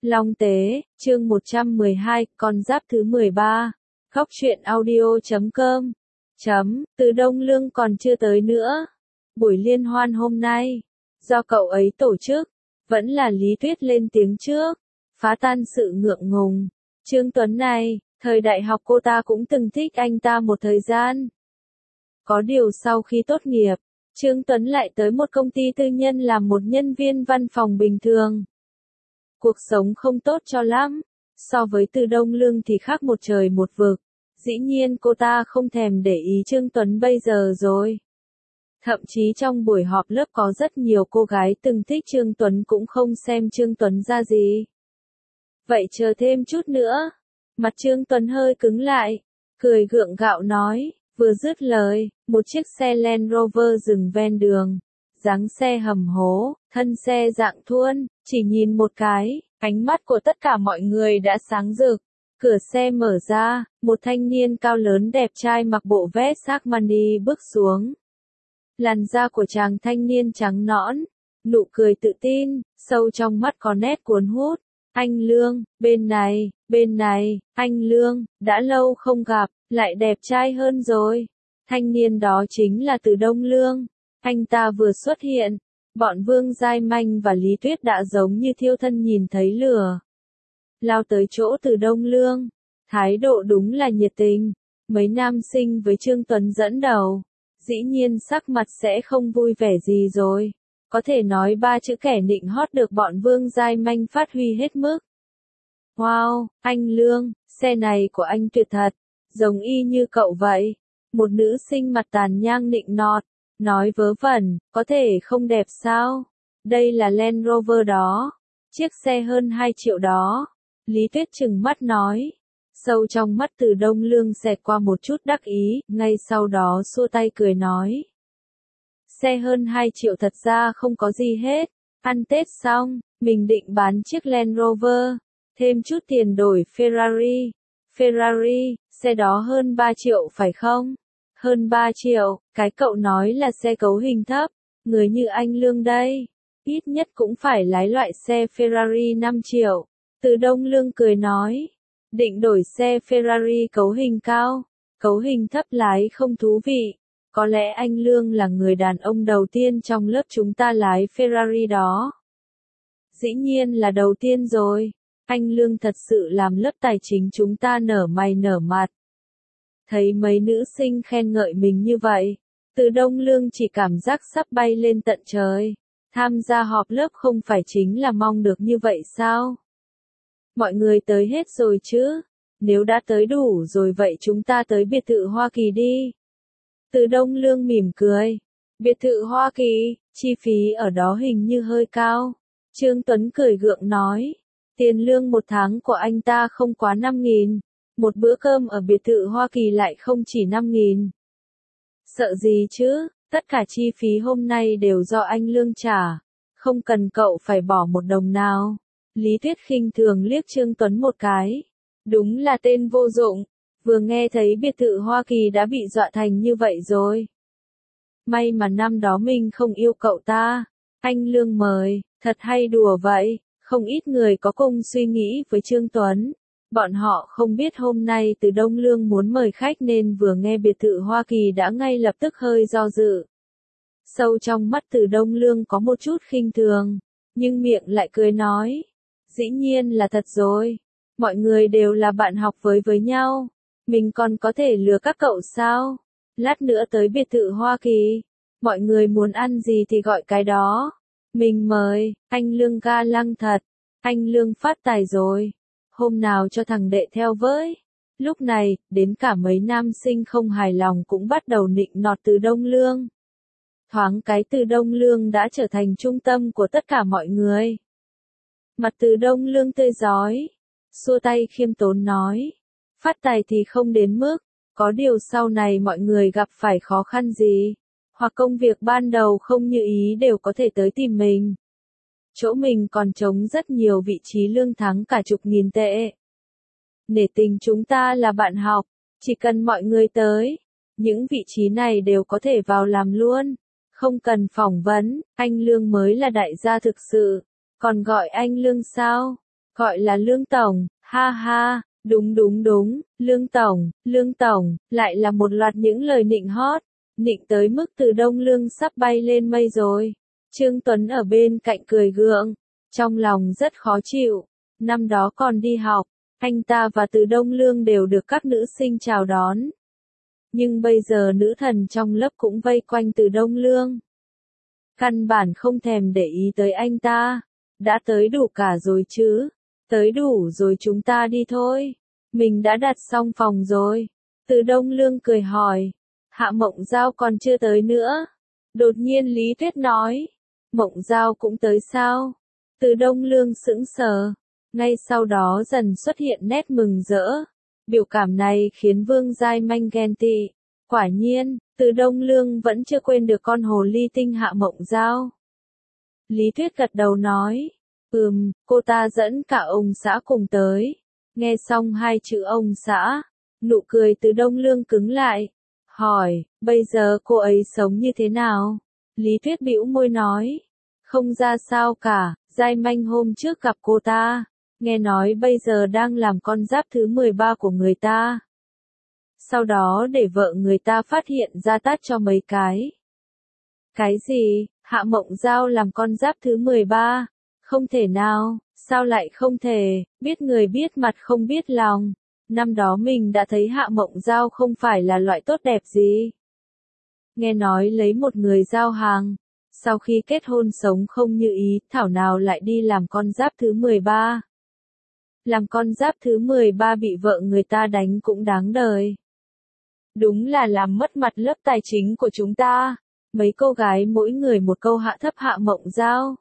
Long Tế, chương 112, con giáp thứ 13. Góc truyện audio.com. Từ Đông Lương còn chưa tới nữa. Buổi liên hoan hôm nay, do cậu ấy tổ chức, vẫn là Lý Tuyết lên tiếng trước, phá tan sự ngượng ngùng. Trương Tuấn này, thời đại học cô ta cũng từng thích anh ta một thời gian. Có điều sau khi tốt nghiệp, Trương Tuấn lại tới một công ty tư nhân làm một nhân viên văn phòng bình thường. Cuộc sống không tốt cho lắm, so với Từ Đông Lương thì khác một trời một vực. Dĩ nhiên cô ta không thèm để ý Trương Tuấn bây giờ rồi. Thậm chí trong buổi họp lớp có rất nhiều cô gái từng thích Trương Tuấn cũng không xem Trương Tuấn ra gì. Vậy chờ thêm chút nữa. Mặt Trương Tuấn hơi cứng lại, cười gượng gạo nói, vừa dứt lời, một chiếc xe Land Rover dừng ven đường. Dáng xe hầm hố, thân xe dạng thuôn, chỉ nhìn một cái, ánh mắt của tất cả mọi người đã sáng rực. Cửa xe mở ra, một thanh niên cao lớn đẹp trai mặc bộ vest Armani bước xuống. Làn da của chàng thanh niên trắng nõn, nụ cười tự tin, sâu trong mắt có nét cuốn hút. Anh Lương, bên này, anh Lương, đã lâu không gặp, lại đẹp trai hơn rồi. Thanh niên đó chính là Từ Đông Lương. Anh ta vừa xuất hiện, bọn Vương Giai Manh và Lý Tuyết đã giống như thiêu thân nhìn thấy lửa. Lao tới chỗ Từ Đông Lương, thái độ đúng là nhiệt tình. Mấy nam sinh với Trương Tuấn dẫn đầu, dĩ nhiên sắc mặt sẽ không vui vẻ gì rồi. Có thể nói ba chữ kẻ nịnh hót được bọn Vương Giai Manh phát huy hết mức. Wow, anh Lương, xe này của anh tuyệt thật, giống y như cậu vậy. Một nữ sinh mặt tàn nhang nịnh nọt, nói vớ vẩn, có thể không đẹp sao? Đây là Land Rover đó, chiếc xe hơn 2 triệu đó. Lý Tuyết trừng mắt nói. Sâu trong mắt Từ Đông Lương xẹt qua một chút đắc ý, ngay sau đó xua tay cười nói. Xe hơn 2 triệu thật ra không có gì hết, ăn Tết xong, mình định bán chiếc Land Rover, thêm chút tiền đổi Ferrari. Ferrari, xe đó hơn 3 triệu phải không? Hơn 3 triệu, cái cậu nói là xe cấu hình thấp, người như anh Lương đây, ít nhất cũng phải lái loại xe Ferrari 5 triệu. Từ Đông Lương cười nói, định đổi xe Ferrari cấu hình cao, cấu hình thấp lái không thú vị. Có lẽ anh Lương là người đàn ông đầu tiên trong lớp chúng ta lái Ferrari đó. Dĩ nhiên là đầu tiên rồi, anh Lương thật sự làm lớp tài chính chúng ta nở mày nở mặt. Thấy mấy nữ sinh khen ngợi mình như vậy, Từ Đông Lương chỉ cảm giác sắp bay lên tận trời. Tham gia họp lớp không phải chính là mong được như vậy sao? Mọi người tới hết rồi chứ? Nếu đã tới đủ rồi vậy chúng ta tới biệt thự Hoa Kỳ đi. Từ Đông Lương mỉm cười. Biệt thự Hoa Kỳ, chi phí ở đó hình như hơi cao. Trương Tuấn cười gượng nói. Tiền lương một tháng của anh ta không quá 5.000. Một bữa cơm ở biệt thự Hoa Kỳ lại không chỉ 5.000. Sợ gì chứ, tất cả chi phí hôm nay đều do anh Lương trả. Không cần cậu phải bỏ một đồng nào. Lý Tuyết khinh thường liếc Trương Tuấn một cái. Đúng là tên vô dụng. Vừa nghe thấy biệt thự Hoa Kỳ đã bị dọa thành như vậy rồi. May mà năm đó mình không yêu cậu ta. Anh Lương mời, thật hay đùa vậy. Không ít người có cùng suy nghĩ với Trương Tuấn. Bọn họ không biết hôm nay Từ Đông Lương muốn mời khách nên vừa nghe biệt thự Hoa Kỳ đã ngay lập tức hơi do dự. Sâu trong mắt Từ Đông Lương có một chút khinh thường, nhưng miệng lại cười nói. Dĩ nhiên là thật rồi. Mọi người đều là bạn học với nhau. Mình còn có thể lừa các cậu sao? Lát nữa tới biệt thự Hoa Kỳ. Mọi người muốn ăn gì thì gọi cái đó. Mình mời, anh Lương ga lăng thật. Anh Lương phát tài rồi. Hôm nào cho thằng đệ theo với. Lúc này, đến cả mấy nam sinh không hài lòng cũng bắt đầu nịnh nọt Từ Đông Lương. Thoáng cái Từ Đông Lương đã trở thành trung tâm của tất cả mọi người. Mặt Từ Đông Lương tươi rói, xua tay khiêm tốn nói. Phát tài thì không đến mức, có điều sau này mọi người gặp phải khó khăn gì, hoặc công việc ban đầu không như ý đều có thể tới tìm mình. Chỗ mình còn trống rất nhiều vị trí lương tháng cả chục nghìn tệ. Nể tình chúng ta là bạn học, chỉ cần mọi người tới, những vị trí này đều có thể vào làm luôn, không cần phỏng vấn, anh Lương mới là đại gia thực sự. Còn gọi anh Lương sao? Gọi là Lương Tổng, ha ha, đúng, Lương Tổng, lại là một loạt những lời nịnh hót, nịnh tới mức Từ Đông Lương sắp bay lên mây rồi. Trương Tuấn ở bên cạnh cười gượng, trong lòng rất khó chịu, năm đó còn đi học, anh ta và Từ Đông Lương đều được các nữ sinh chào đón. Nhưng bây giờ nữ thần trong lớp cũng vây quanh Từ Đông Lương. Căn bản không thèm để ý tới anh ta, đã tới đủ cả rồi chứ, tới đủ rồi chúng ta đi thôi, mình đã đặt xong phòng rồi. Từ Đông Lương cười hỏi, Hạ Mộng Giao còn chưa tới nữa. Đột nhiên Lý Tuyết nói, Mộng Giao cũng tới sao? Từ Đông Lương sững sờ, ngay sau đó dần xuất hiện nét mừng rỡ. Biểu cảm này khiến Vương Giai Manh ghen tị. Quả nhiên, Từ Đông Lương vẫn chưa quên được con hồ ly tinh Hạ Mộng Giao. Lý Tuyết gật đầu nói, cô ta dẫn cả ông xã cùng tới. Nghe xong hai chữ ông xã, nụ cười Từ Đông Lương cứng lại. Hỏi, bây giờ cô ấy sống như thế nào? Lý Tuyết bĩu môi nói, không ra sao cả, Giai Manh hôm trước gặp cô ta, nghe nói bây giờ đang làm con giáp thứ 13 của người ta. Sau đó để vợ người ta phát hiện ra tát cho mấy cái. Cái gì? Hạ Mộng Giao làm con giáp thứ 13? Không thể nào, sao lại không thể, biết người biết mặt không biết lòng. Năm đó mình đã thấy Hạ Mộng Giao không phải là loại tốt đẹp gì. Nghe nói lấy một người giao hàng, sau khi kết hôn sống không như ý, thảo nào lại đi làm con giáp thứ 13. Làm con giáp thứ 13 bị vợ người ta đánh cũng đáng đời. Đúng là làm mất mặt lớp tài chính của chúng ta. Mấy cô gái mỗi người một câu hạ thấp Hạ Mộng Giao.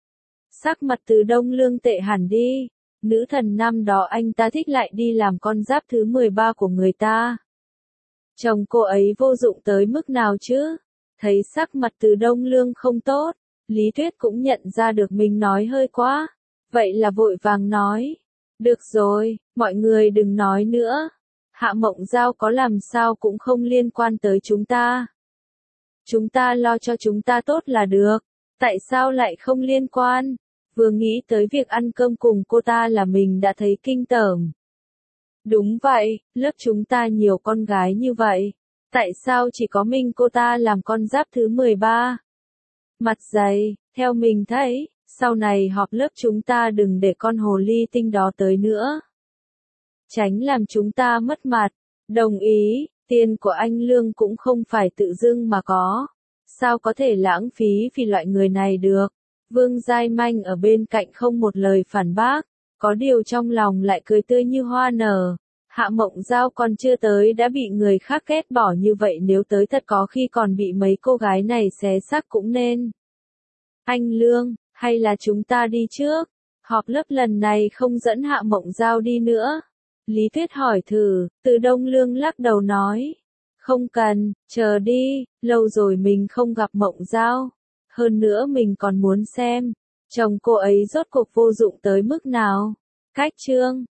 Sắc mặt Từ Đông Lương tệ hẳn đi. Nữ thần năm đó anh ta thích lại đi làm con giáp thứ 13 của người ta. Chồng cô ấy vô dụng tới mức nào chứ? Thấy sắc mặt Từ Đông Lương không tốt, Lý Tuyết cũng nhận ra được mình nói hơi quá. Vậy là vội vàng nói. Được rồi, mọi người đừng nói nữa. Hạ Mộng Giao có làm sao cũng không liên quan tới chúng ta. Chúng ta lo cho chúng ta tốt là được. Tại sao lại không liên quan? Vừa nghĩ tới việc ăn cơm cùng cô ta là mình đã thấy kinh tởm. Đúng vậy, lớp chúng ta nhiều con gái như vậy. Tại sao chỉ có mình cô ta làm con giáp thứ 13? Mặt dày, theo mình thấy, sau này họp lớp chúng ta đừng để con hồ ly tinh đó tới nữa. Tránh làm chúng ta mất mặt. Đồng ý, tiền của anh Lương cũng không phải tự dưng mà có. Sao có thể lãng phí vì loại người này được? Vương Giai Manh ở bên cạnh không một lời phản bác, có điều trong lòng lại cười tươi như hoa nở. Hạ Mộng Giao còn chưa tới đã bị người khác ghét bỏ như vậy, nếu tới thật có khi còn bị mấy cô gái này xé xác cũng nên. Anh Lương, hay là chúng ta đi trước? Họp lớp lần này không dẫn Hạ Mộng Giao đi nữa. Lý Tuyết hỏi thử, Từ Đông Lương lắc đầu nói. Không cần, chờ đi, lâu rồi mình không gặp Mộng Giao. Hơn nữa mình còn muốn xem, chồng cô ấy rốt cuộc vô dụng tới mức nào. Cách chương